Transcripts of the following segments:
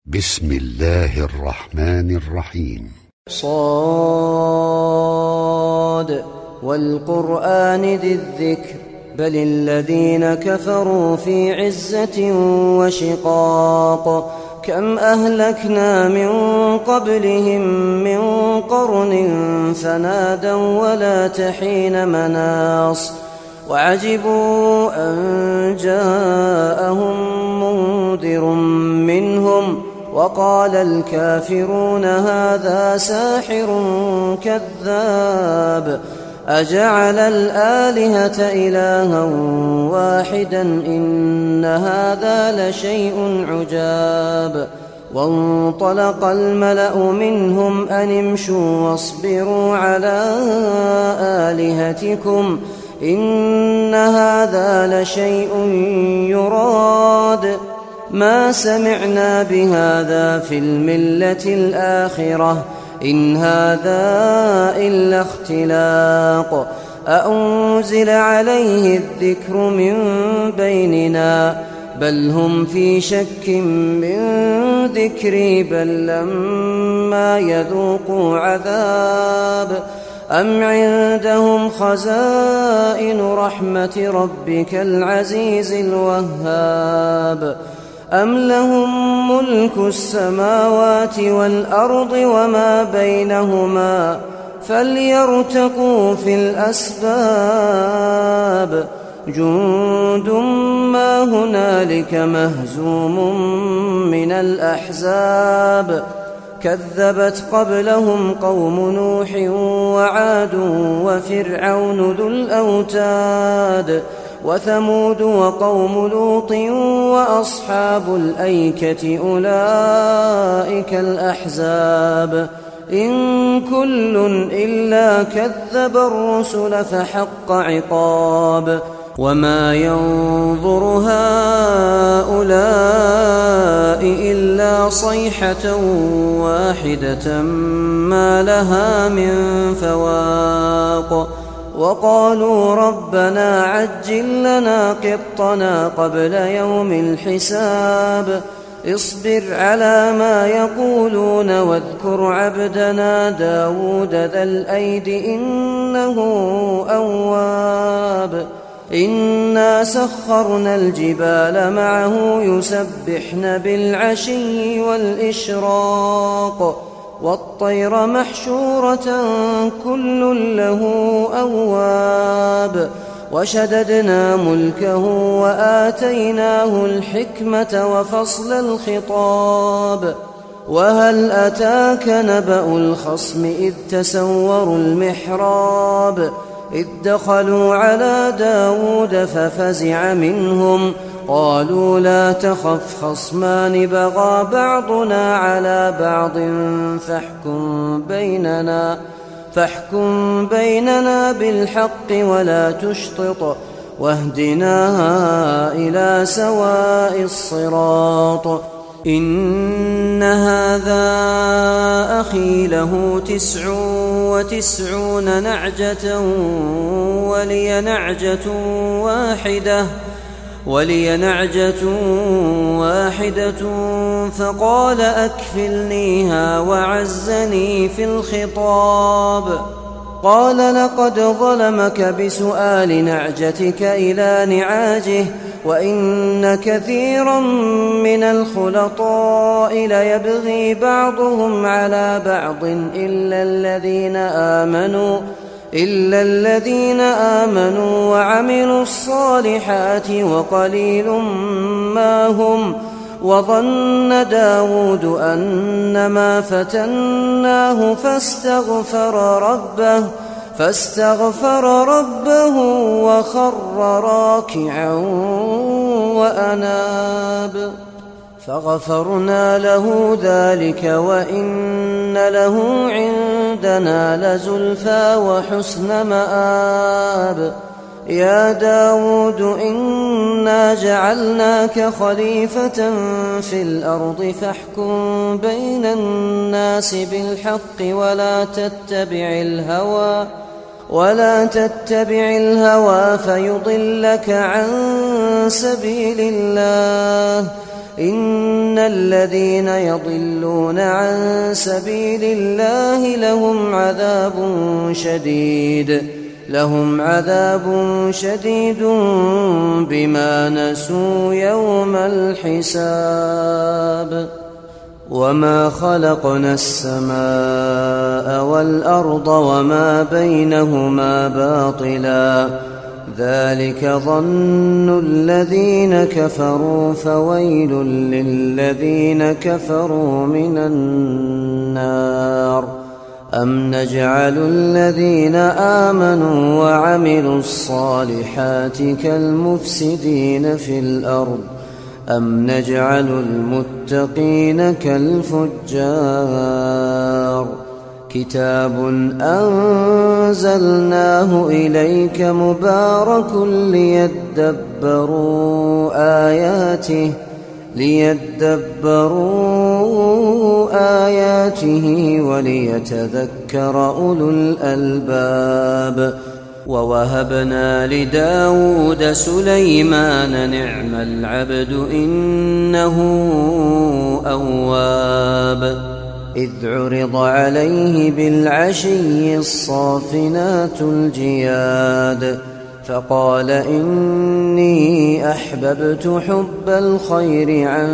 بسم الله الرحمن الرحيم. صاد والقرآن ذي الذكر بل الذين كفروا في عزة وشقاق كم أهلكنا من قبلهم من قرن فنادوا ولا تحين مناص وعجبوا أن جاءهم منذر منهم وقال الكافرون هذا ساحر كذاب أجعل الآلهة إلها واحدا إن هذا لشيء عجاب وانطلق الملأ منهم أن امشوا واصبروا على آلهتكم إن هذا لشيء يراد ما سمعنا بهذا في الملة الآخرة إن هذا إلا اختلاق أأنزل عليه الذكر من بيننا بل هم في شك من ذكري بل لما يذوقوا عذاب أم عندهم خزائن رحمة ربك العزيز الوهاب أم لهم ملك السماوات والأرض وما بينهما فليرتقوا في الأسباب جند ما هنالك مهزوم من الأحزاب كذبت قبلهم قوم نوح وعاد وفرعون ذو الأوتاد وثمود وقوم لوط وأصحاب الأيكة أولئك الأحزاب إن كل إلا كذب الرسل فحق عقاب وما ينظر هؤلاء إلا صيحة واحدة ما لها من فواق وقالوا ربنا عجل لنا قطنا قبل يوم الحساب اصبر على ما يقولون واذكر عبدنا داود ذا الأيد إنه أواب إنا سخرنا الجبال معه يسبحن بالعشي والإشراق والطير محشورة كل له أواب وشددنا ملكه وآتيناه الحكمة وفصل الخطاب وهل أتاك نبأ الخصم إذ تسوروا المحراب إذ دخلوا على داود ففزع منهم قالوا لا تخف خصمان بغى بعضنا على بعض فاحكم بيننا بالحق ولا تشطط واهدنا إلى سواء الصراط إن هذا أخي له 99 نعجة ولي نعجة واحدة فقال أكفلنيها وعزني في الخطاب قال لقد ظلمك بسؤال نعجتك إلى نعاجه وإن كثيرا من الخلطاء ليبغي بعضهم على بعض إلا الذين آمنوا وعملوا الصالحات وقليل ما هم وظن داود أنما فتناه فاستغفر ربه وخر راكعا وأناب فغفرنا له ذلك وإن له عندنا لزلفى وحسن مآب يا داود إنا جعلناك خليفة في الأرض فاحكم بين الناس بالحق ولا تتبع الهوى فيضلك عن سبيل الله إن الذين يضلون عن سبيل الله لهم عذاب شديد بما نسوا يوم الحساب. وما خلقنا السماء والأرض وما بينهما باطلا ذلك ظن الذين كفروا فويل للذين كفروا من النار. أم نجعل الذين آمنوا وعملوا الصالحات كالمفسدين في الأرض أم نجعل المتقين كالفجار. كتاب أنزلناه إليك مبارك ليدبروا آياته وليتذكر أولو الألباب. ووهبنا لداود سليمان نعم العبد إنه أواب. إذ عرض عليه بالعشي الصافنات الجياد فقال إني أحببت حب الخير عن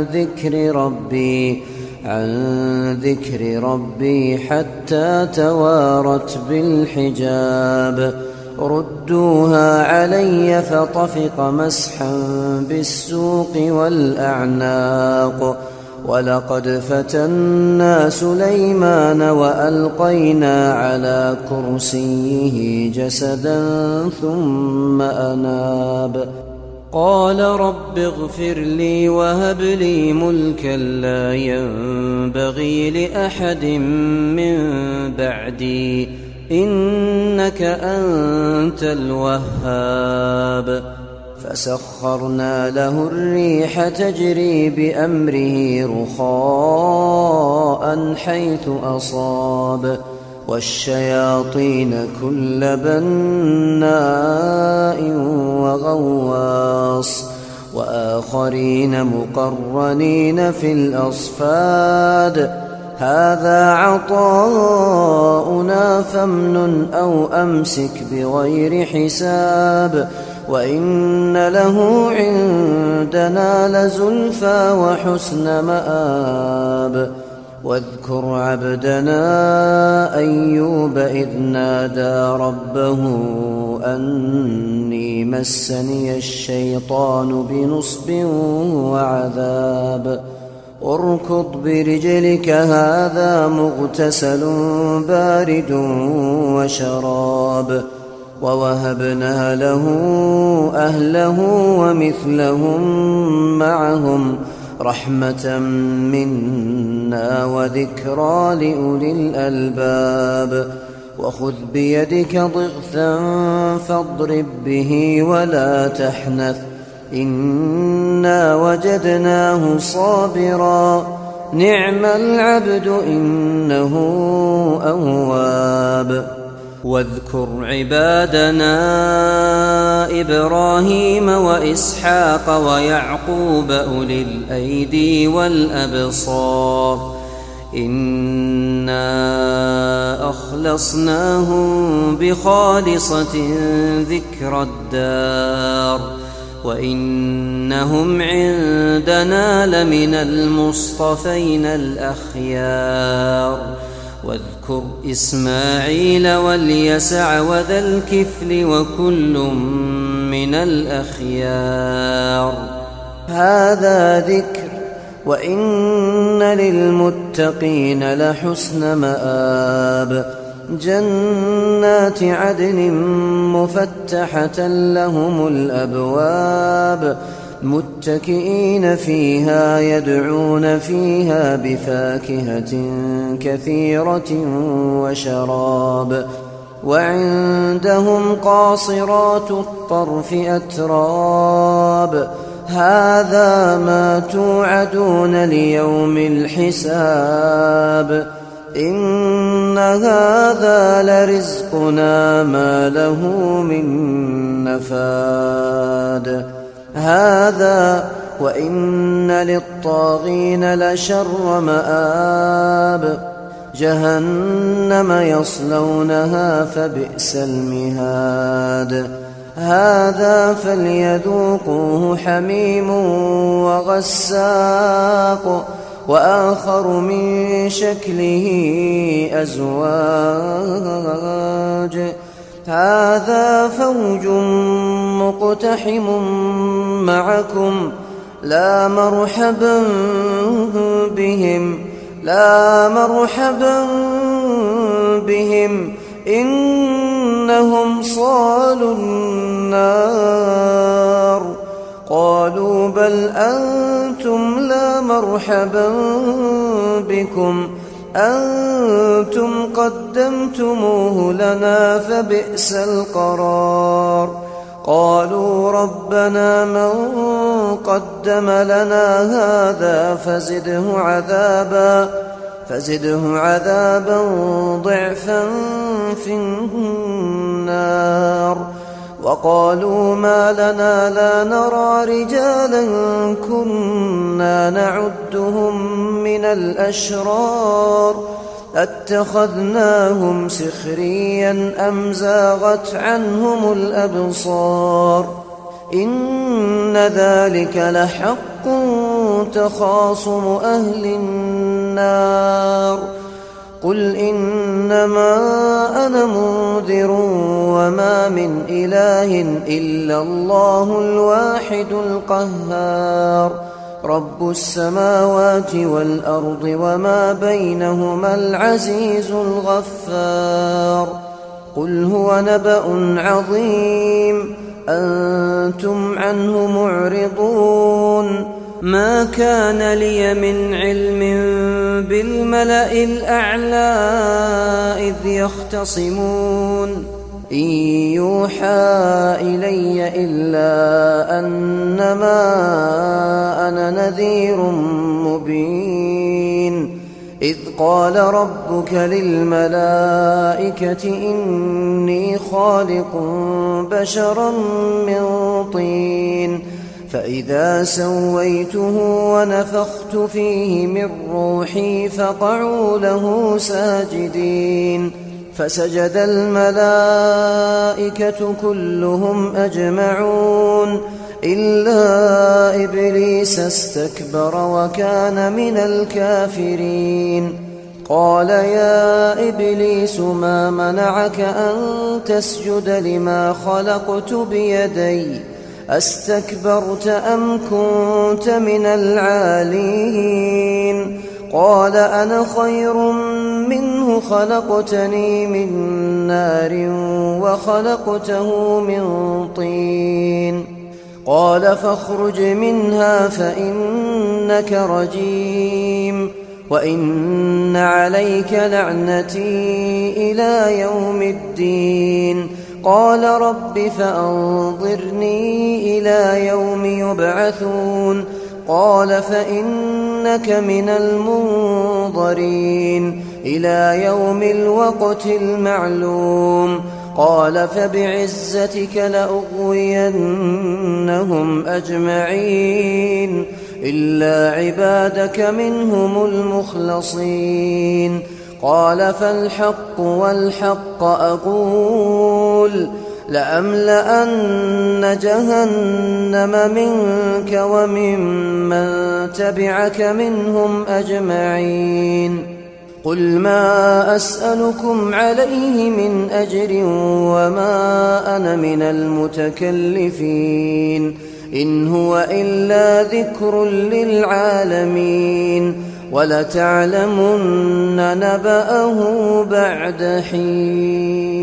ذكر ربي حتى توارت بالحجاب. ردوها علي فطفق مسحا بالسوق والأعناق. ولقد فتنا سليمان وألقينا على كرسيه جسدا ثم أناب. قال رب اغفر لي وهب لي ملكا لا ينبغي لأحد من بعدي إنك أنت الوهاب. فسخرنا له الريح تجري بأمره رخاء حيث أصاب والشياطين كل بناء وغواص وآخرين مقرنين في الأصفاد. هذا عطاؤنا فامنن أو أمسك بغير حساب وإن له عندنا لزلفى وحسن مآب. واذكر عبدنا أيوب إذ نادى ربه أني مسني الشيطان بنصب وعذاب. اركض برجلك هذا مغتسل بارد وشراب. ووهبنا له أهله ومثلهم معهم رحمة منا وذكرى لأولي الألباب. وخذ بيدك ضغثا فاضرب به ولا تحنث إنا وجدناه صابرا نعم العبد إنه أواب. واذكر عبادنا إبراهيم وإسحاق ويعقوب أولي الأيدي والأبصار إنا أخلصناهم بخالصة ذكر الدار وإنهم عندنا لمن المصطفين الأخيار. واذكر إسماعيل واليسع وذا الكفل وكل من الأخيار. هذا ذكر وإن للمتقين لحسن مآب. جنات عدن مفتحة لهم الأبواب متكئين فيها يدعون فيها بفاكهة كثيرة وشراب. وعندهم قاصرات الطرف أتراب. هذا ما توعدون ليوم الحساب إن هذا لرزقنا ما له من نفاد. هذا وإن للطاغين لشر مآب جهنم يصلونها فبئس المهاد هذا فليذوقوه حميم وغساق وآخر من شكله أزواج هذا فوج مقتحم معكم لا مرحبا بهم إنهم صالوا النار قالوا بل أنتم لا مرحبا بكم أنتم قدمتموه لنا فبئس القرار قالوا ربنا من قدم لنا هذا فزده عذابا ضعفا في النار وقالوا ما لنا لا نرى رجالا كنا نعدهم من الأشرار اتخذناهم سخريا أم زاغت عنهم الأبصار إن ذلك لحق تخاصم أهل النار قل إنما أنا منذر وما من إله إلا الله الواحد القهار رب السماوات والأرض وما بينهما العزيز الغفار قل هو نبأ عظيم أنتم عنه معرضون ما كان لي من علم بالملأ الأعلى إذ يختصمون إن يوحى إلي إلا أنما أنا نذير مبين إذ قال ربك للملائكة إني خالق بشرا من طين فإذا سويته ونفخت فيه من روحي فقعوا له ساجدين فسجد الملائكة كلهم أجمعون إلا إبليس استكبر وكان من الكافرين قال يا إبليس ما منعك أن تسجد لما خلقت بيدي أستكبرت أم كنت من العالين قال أنا خير منه خلقتني من نار وخلقته من طين قال فاخرج منها فإنك رجيم وإن عليك لعنتي إلى يوم الدين قال رب فأنظرني إلى يوم يبعثون قال فإنك من المنظرين إلى يوم الوقت المعلوم قال فبعزتك لأغوينهم أجمعين إلا عبادك منهم المخلصين قال فالحق والحق أقول لأملأن جهنم منك وممن تبعك منهم أجمعين قل ما أسألكم عليه من أجر وما أنا من المتكلفين إن هو إلا ذكر للعالمين ولتعلمن نبأه بعد حين